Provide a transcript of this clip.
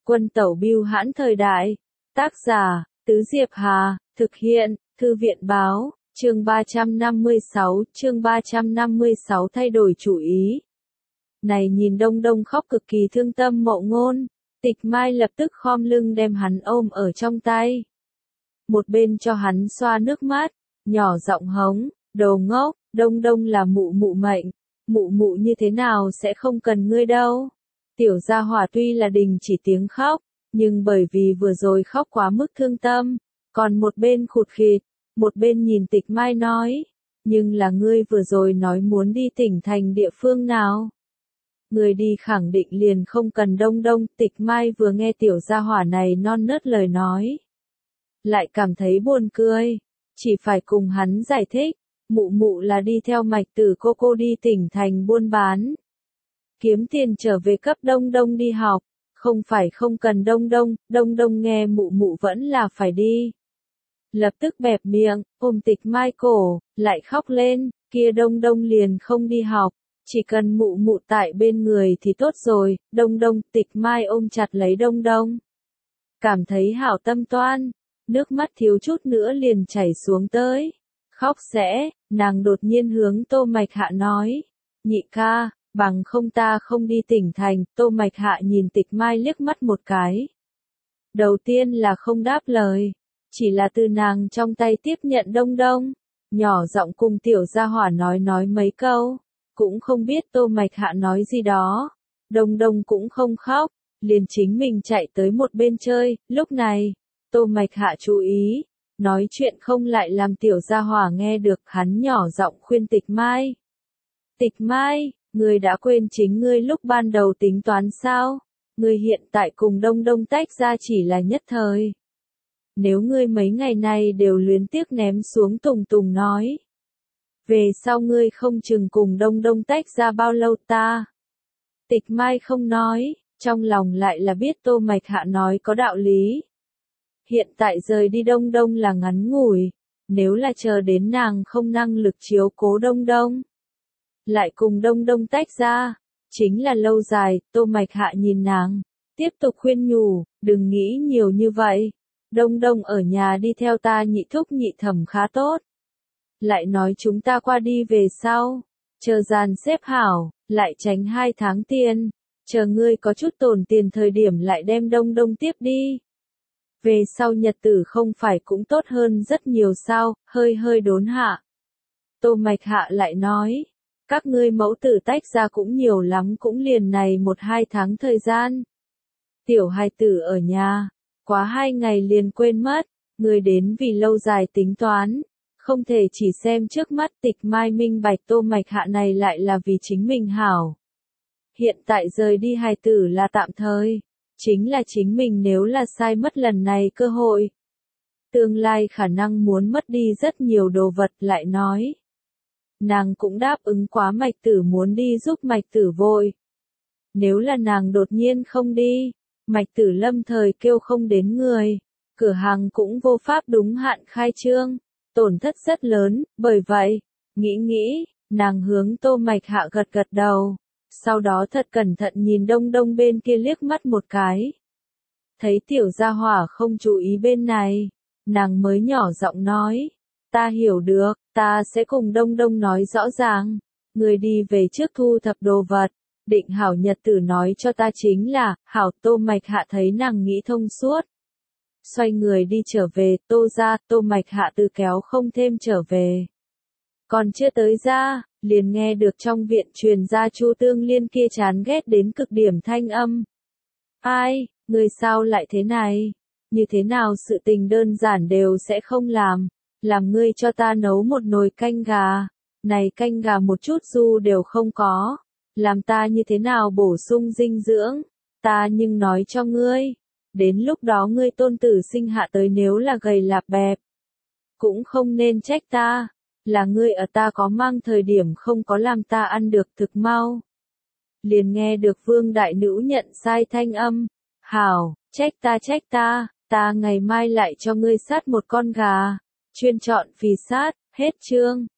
Quân tẩu bưu hãn thời đại. Tác giả, Tứ Diệp Hà, thực hiện, Thư viện báo, chương 356 thay đổi chủ ý. Này nhìn Đông Đông khóc cực kỳ thương tâm Mộ Ngôn, Tịch Mai lập tức khom lưng đem hắn ôm ở trong tay. Một bên cho hắn xoa nước mắt, nhỏ giọng hống, đồ ngốc, Đông Đông là mụ mụ mệnh, mụ mụ như thế nào sẽ không cần ngươi đâu. Tiểu gia hỏa tuy là đình chỉ tiếng khóc, nhưng bởi vì vừa rồi khóc quá mức thương tâm, còn một bên khụt khịt, một bên nhìn Tịch Mai nói, nhưng là ngươi vừa rồi nói muốn đi tỉnh thành địa phương nào. Ngươi đi khẳng định liền không cần Đông Đông. Tịch Mai vừa nghe tiểu gia hỏa này non nớt lời nói, lại cảm thấy buồn cười, chỉ phải cùng hắn giải thích, mụ mụ là đi theo Mạch Tử cô đi tỉnh thành buôn bán, kiếm tiền trở về cấp Đông Đông đi học, không phải không cần Đông Đông. Đông Đông nghe mụ mụ vẫn là phải đi, lập tức bẹp miệng, ôm Tịch Mai cổ, lại khóc lên, kia Đông Đông liền không đi học, chỉ cần mụ mụ tại bên người thì tốt rồi. Đông Đông. Tịch Mai ôm chặt lấy Đông Đông, cảm thấy hảo tâm toan, nước mắt thiếu chút nữa liền chảy xuống tới, khóc sẽ. Nàng đột nhiên hướng Tô Mạch Hạ nói, nhị ca, bằng không ta không đi tỉnh thành. Tô Mạch Hạ nhìn Tịch Mai liếc mắt một cái, đầu tiên là không đáp lời, chỉ là từ nàng trong tay tiếp nhận Đông Đông, nhỏ giọng cùng tiểu gia hỏa nói mấy câu, cũng không biết Tô Mạch Hạ nói gì đó. Đông Đông cũng không khóc, liền chính mình chạy tới một bên chơi. Lúc này, Tô Mạch Hạ chú ý, nói chuyện không lại làm tiểu gia hỏa nghe được, hắn nhỏ giọng khuyên Tịch Mai. Tịch Mai, ngươi đã quên chính ngươi lúc ban đầu tính toán sao? Ngươi hiện tại cùng Đông Đông tách ra chỉ là nhất thời. Nếu ngươi mấy ngày nay đều luyến tiếc ném xuống Tùng Tùng nói, về sau ngươi không chừng cùng Đông Đông tách ra bao lâu ta. Tịch Mai không nói, trong lòng lại là biết Tô Mạch Hạ nói có đạo lý. Hiện tại rời đi Đông Đông là ngắn ngủi, nếu là chờ đến nàng không năng lực chiếu cố Đông Đông, lại cùng Đông Đông tách ra, chính là lâu dài. Tô Mạch Hạ nhìn nàng, tiếp tục khuyên nhủ, đừng nghĩ nhiều như vậy. Đông Đông ở nhà đi theo ta nhị thúc nhị thẩm khá tốt. Lại nói chúng ta qua đi về sau, chờ dàn xếp hảo, lại tránh 2 tháng tiền, chờ ngươi có chút tồn tiền thời điểm lại đem Đông Đông tiếp đi. Về sau nhật tử không phải cũng tốt hơn rất nhiều sao. Hơi đốn hạ, Tô Mạch Hạ lại nói, các ngươi mẫu tử tách ra cũng nhiều lắm cũng liền này 1-2 tháng thời gian. Tiểu hài tử ở nhà, quá 2 ngày liền quên mất, ngươi đến vì lâu dài tính toán, không thể chỉ xem trước mắt. Tịch Mai minh bạch Tô Mạch Hạ này lại là vì chính mình hảo. Hiện tại rời đi hài tử là tạm thời, chính là chính mình nếu là sai mất lần này cơ hội, tương lai khả năng muốn mất đi rất nhiều đồ vật. Lại nói, nàng cũng đáp ứng quá Mạch Tử muốn đi giúp Mạch Tử vội. Nếu là nàng đột nhiên không đi, Mạch Tử lâm thời kêu không đến người, cửa hàng cũng vô pháp đúng hạn khai trương, tổn thất rất lớn. Bởi vậy, nghĩ, nàng hướng Tô Mạch Hạ gật gật đầu, sau đó thật cẩn thận nhìn Đông Đông bên kia liếc mắt một cái. Thấy tiểu gia hỏa không chú ý bên này, nàng mới nhỏ giọng nói, ta hiểu được, ta sẽ cùng Đông Đông nói rõ ràng, người đi về trước thu thập đồ vật, định hảo nhật tử nói cho ta chính là, hảo. Tô Mạch Hạ thấy nàng nghĩ thông suốt, xoay người đi trở về. Tô ra, Tô Mạch Hạ từ kéo không thêm trở về. Còn chưa tới ra, liền nghe được trong viện truyền ra Chu Tương Liên kia chán ghét đến cực điểm thanh âm. Ai, người sao lại thế này? Như thế nào sự tình đơn giản đều sẽ không làm ngươi cho ta nấu một nồi canh gà, này canh gà một chút du đều không có, làm ta như thế nào bổ sung dinh dưỡng, ta nhưng nói cho ngươi, đến lúc đó ngươi tôn tử sinh hạ tới nếu là gầy lạp bẹp, cũng không nên trách ta, là ngươi ở ta có mang thời điểm không có làm ta ăn được thực mau. Liền nghe được Vương đại nữ nhận sai thanh âm, hảo, trách ta, ta ngày mai lại cho ngươi sát một con gà, chuyên chọn phì sát. Hết chương.